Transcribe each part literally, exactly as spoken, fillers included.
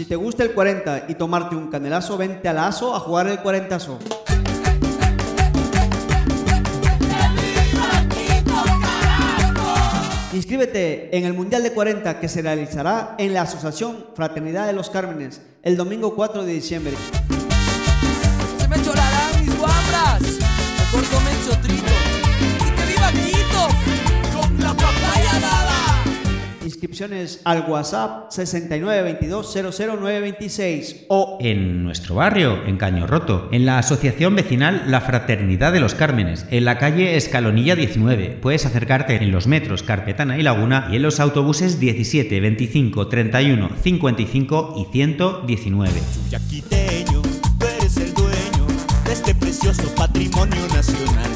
Si te gusta el cuarenta y tomarte un canelazo, vente al Aso a jugar el cuarentazo. Inscríbete en el Mundial de cuarenta que se realizará en la Asociación Fraternidad de los Cármenes el domingo cuatro de diciembre. Se me chorarán mis guambras, mejor comen chotrito. ¡Y que viva Quito! ¡Con la papaya dada! Inscripciones al WhatsApp sesenta y nueve veintidós cero cero nueve veintiséis o en nuestro barrio, en Caño Roto, en la Asociación Vecinal La Fraternidad de los Cármenes, en la calle Escalonilla diecinueve. Puedes acercarte en los metros Carpetana y Laguna y en los autobuses diecisiete, veinticinco, treinta y uno, cincuenta y cinco y ciento diecinueve. Chuyaquiteño, tú eres el dueño de este precioso patrimonio nacional.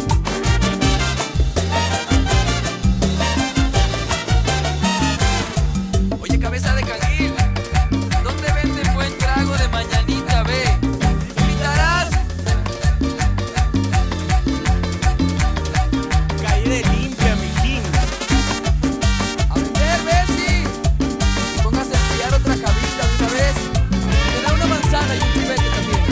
Cabeza de canguil, ¿dónde venden buen trago de mañanita, ve? ¿Me invitarás? Calle limpia, mijín. A vender, Bessie. Póngase a estudiar otra cabita de una vez. Me da una manzana y un chivete también.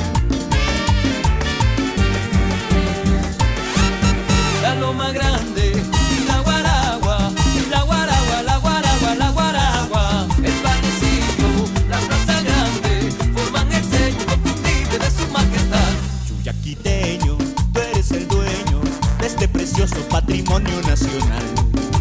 La loma grande y la guaragua, y la guaragua, la guaragua, la guaragua. El panecillo, la plaza grande, forman el sello inconfundible de su majestad. Chuyaquiteño, tú eres el dueño de este precioso patrimonio nacional.